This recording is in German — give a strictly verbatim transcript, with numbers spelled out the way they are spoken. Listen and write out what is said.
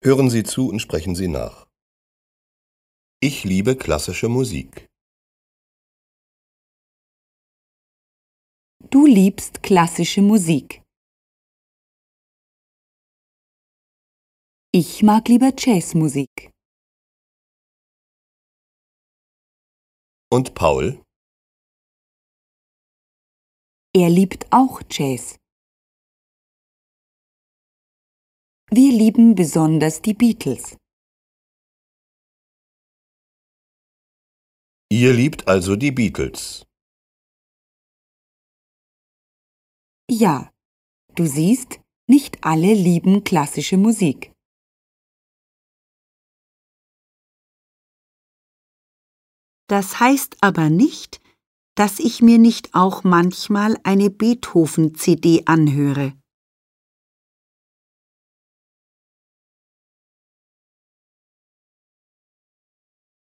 Hören Sie zu und sprechen Sie nach. Ich liebe klassische Musik. Du liebst klassische Musik. Ich mag lieber Jazzmusik. Und Paul? Er liebt auch Jazz. Wir lieben besonders die Beatles. Ihr liebt also die Beatles. Ja, du siehst, nicht alle lieben klassische Musik. Das heißt aber nicht, dass ich mir nicht auch manchmal eine Beethoven-C D anhöre.